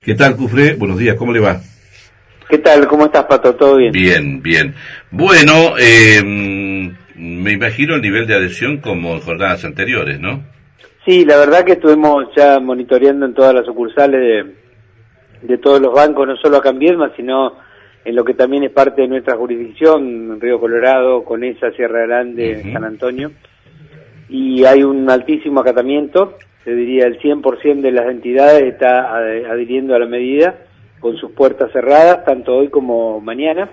¿Qué tal, Cufré? Buenos días, ¿cómo le va? ¿Qué tal? ¿Cómo estás, Pato? ¿Todo bien? Bien, bien. Bueno, me imagino el nivel de adhesión como en jornadas anteriores, ¿no? Sí, la verdad que estuvimos ya monitoreando en todas las sucursales de todos los bancos, no solo acá en Viedma, sino en lo que también es parte de nuestra jurisdicción, Río Colorado, Conesa, Sierra Grande, San Antonio, y hay un altísimo acatamiento, se diría el 100% de las entidades está adhiriendo a la medida, con sus puertas cerradas, tanto hoy como mañana,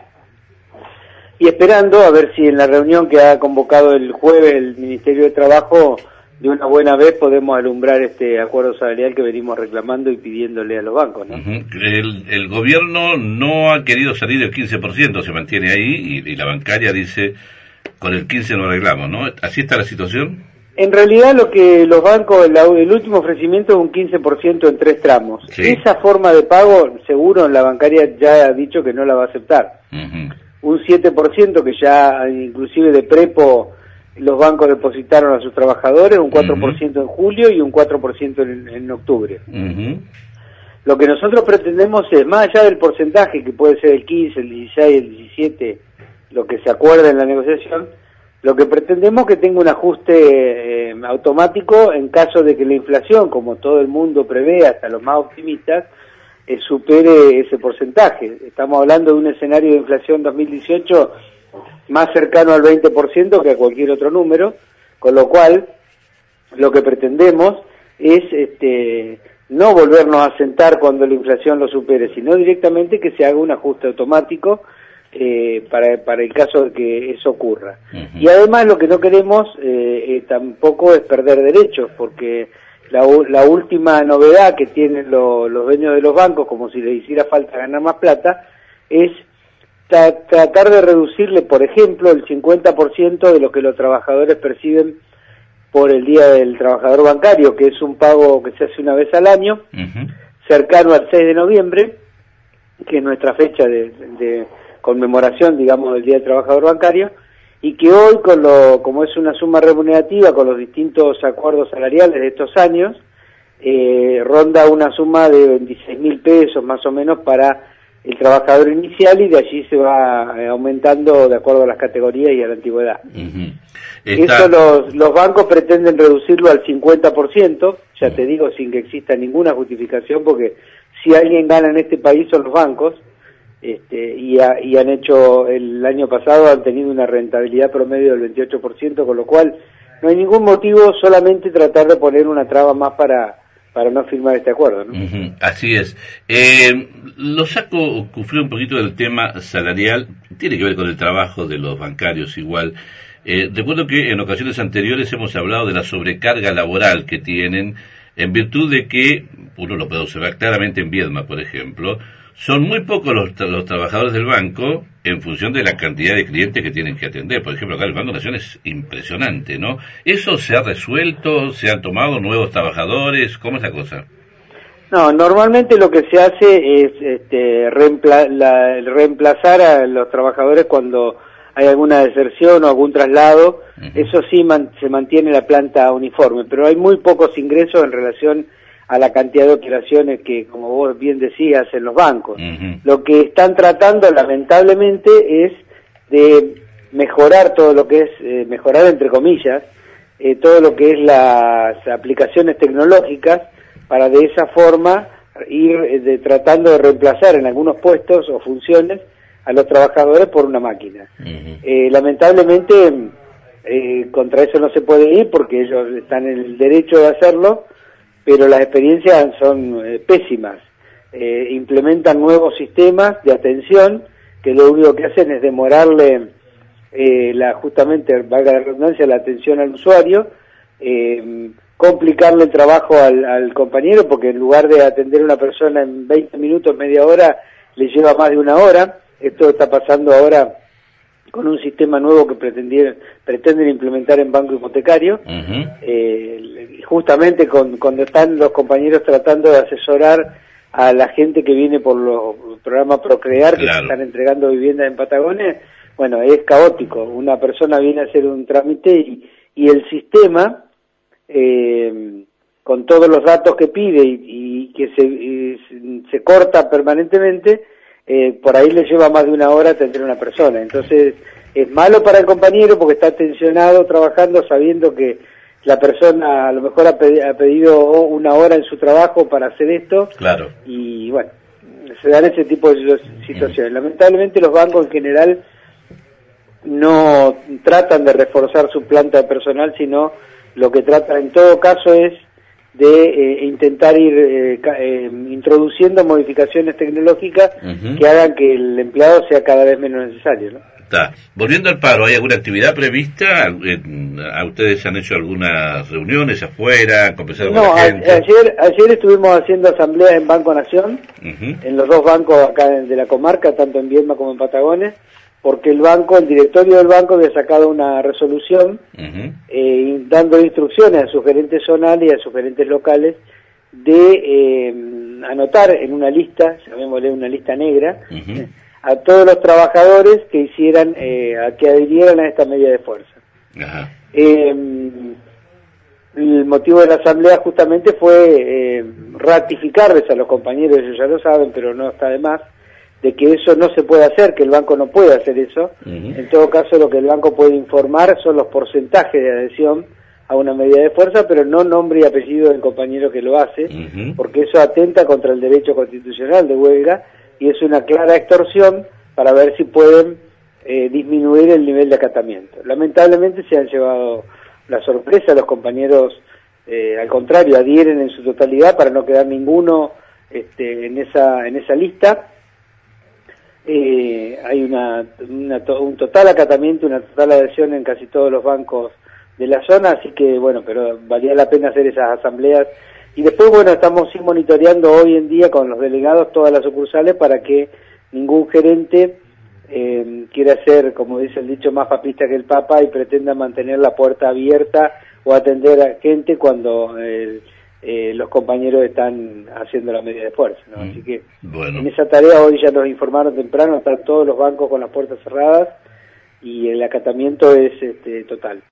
y esperando a ver si en la reunión que ha convocado el jueves el Ministerio de Trabajo, de una buena vez podemos alumbrar este acuerdo salarial que venimos reclamando y pidiéndole a los bancos, ¿no? El gobierno no ha querido salir del 15%, se mantiene ahí, y la bancaria dice, con el 15% no arreglamos, ¿no? ¿Así está la situación? En realidad lo que los bancos, el último ofrecimiento es un 15% en 3 tramos. Sí. Esa forma de pago, seguro la bancaria ya ha dicho que no la va a aceptar. Un 7% que ya inclusive de prepo los bancos depositaron a sus trabajadores, un 4% en julio y un 4% en octubre. Lo que nosotros pretendemos es, más allá del porcentaje, que puede ser el 15, el 16, el 17, lo que se acuerda en la negociación, lo que pretendemos es que tenga un ajuste automático en caso de que la inflación, como todo el mundo prevé, hasta los más optimistas, supere ese porcentaje. Estamos hablando de un escenario de inflación 2018 más cercano al 20% que a cualquier otro número, con lo cual lo que pretendemos es no volvernos a sentar cuando la inflación lo supere, sino directamente que se haga un ajuste automático para el caso de que eso ocurra. Y además lo que no queremos tampoco es perder derechos, porque la última novedad que tienen los dueños de los bancos, como si les hiciera falta ganar más plata, es tratar de reducirle, por ejemplo, el 50% de lo que los trabajadores perciben por el Día del Trabajador Bancario, que es un pago que se hace una vez al año, cercano al 6 de noviembre, que es nuestra fecha de conmemoración, digamos, del Día del Trabajador Bancario, y que hoy, como es una suma remunerativa con los distintos acuerdos salariales de estos años, ronda una suma de 26.000 pesos más o menos para el trabajador inicial, y de allí se va aumentando de acuerdo a las categorías y a la antigüedad. Eso los bancos pretenden reducirlo al 50%, ya te digo, sin que exista ninguna justificación, porque si alguien gana en este país son los bancos, y han hecho, el año pasado han tenido una rentabilidad promedio del 28%, con lo cual no hay ningún motivo, solamente tratar de poner una traba más para no firmar este acuerdo, ¿no? Así es. Lo saco, Cufré, un poquito del tema salarial, tiene que ver con el trabajo de los bancarios igual. Recuerdo que en ocasiones anteriores hemos hablado de la sobrecarga laboral que tienen, en virtud de que, uno lo puede observar claramente en Viedma, por ejemplo, son muy pocos los trabajadores del banco en función de la cantidad de clientes que tienen que atender. Por ejemplo, acá el Banco Nación es impresionante, ¿no? ¿Eso se ha resuelto? ¿Se han tomado nuevos trabajadores? ¿Cómo es la cosa? No, normalmente lo que se hace es reemplazar a los trabajadores cuando hay alguna deserción o algún traslado. Eso sí se mantiene la planta uniforme, pero hay muy pocos ingresos en relación a la cantidad de operaciones que, como vos bien decías, en los bancos. Lo que están tratando, lamentablemente, es de mejorar todo lo que es, mejorar entre comillas, todo lo que es las aplicaciones tecnológicas, para de esa forma ir tratando de reemplazar en algunos puestos o funciones a los trabajadores por una máquina. Lamentablemente, contra eso no se puede ir porque ellos están en el derecho de hacerlo, pero las experiencias son pésimas. Implementan nuevos sistemas de atención que lo único que hacen es demorarle justamente, valga la redundancia, la atención al usuario, complicarle el trabajo al compañero, porque en lugar de atender a una persona en 20 minutos, media hora, le lleva más de una hora. Esto está pasando ahora con un sistema nuevo que pretenden implementar en banco hipotecario, justamente cuando están los compañeros tratando de asesorar a la gente que viene por los programas Procrear, que se están entregando viviendas en Patagonia. Bueno, es caótico. Una persona viene a hacer un trámite y el sistema con todos los datos que pide y que se corta permanentemente, por ahí le lleva más de una hora atender a una persona. Entonces es malo para el compañero porque está tensionado trabajando sabiendo que la persona a lo mejor ha pedido una hora en su trabajo para hacer esto. Claro. Y bueno, se dan ese tipo de situaciones. Lamentablemente los bancos en general no tratan de reforzar su planta de personal, sino lo que tratan en todo caso es de intentar ir introduciendo modificaciones tecnológicas que hagan que el empleado sea cada vez menos necesario, ¿no? Está. Volviendo al paro, ¿hay alguna actividad prevista? ¿A ustedes han hecho algunas reuniones afuera? ¿Conversaron con la gente? Ayer estuvimos haciendo asambleas en Banco Nación, en los dos bancos acá de la comarca, tanto en Viedma como en Patagones, porque el directorio del banco había sacado una resolución dando instrucciones a sus gerentes zonales y a sus gerentes locales de anotar en una lista, llamémosle una lista negra, a todos los trabajadores que hicieran, que adhirieran a esta medida de fuerza. El motivo de la asamblea justamente fue ratificarles a los compañeros, ellos ya lo saben, pero no está de más, de que eso no se puede hacer, que el banco no puede hacer eso. En todo caso, lo que el banco puede informar son los porcentajes de adhesión a una medida de fuerza, pero no nombre y apellido del compañero que lo hace, porque eso atenta contra el derecho constitucional de huelga y es una clara extorsión para ver si pueden disminuir el nivel de acatamiento. Lamentablemente se han llevado la sorpresa, los compañeros al contrario adhieren en su totalidad para no quedar ninguno en esa lista. Hay un total acatamiento, una total adhesión en casi todos los bancos de la zona, así que bueno, pero valía la pena hacer esas asambleas. Y después, bueno, estamos monitoreando hoy en día con los delegados todas las sucursales para que ningún gerente quiera ser, como dice el dicho, más papista que el Papa y pretenda mantener la puerta abierta o atender a gente cuando los compañeros están haciendo la medida de fuerza, ¿no? Así que en esa tarea hoy ya nos informaron temprano, están todos los bancos con las puertas cerradas y el acatamiento es total.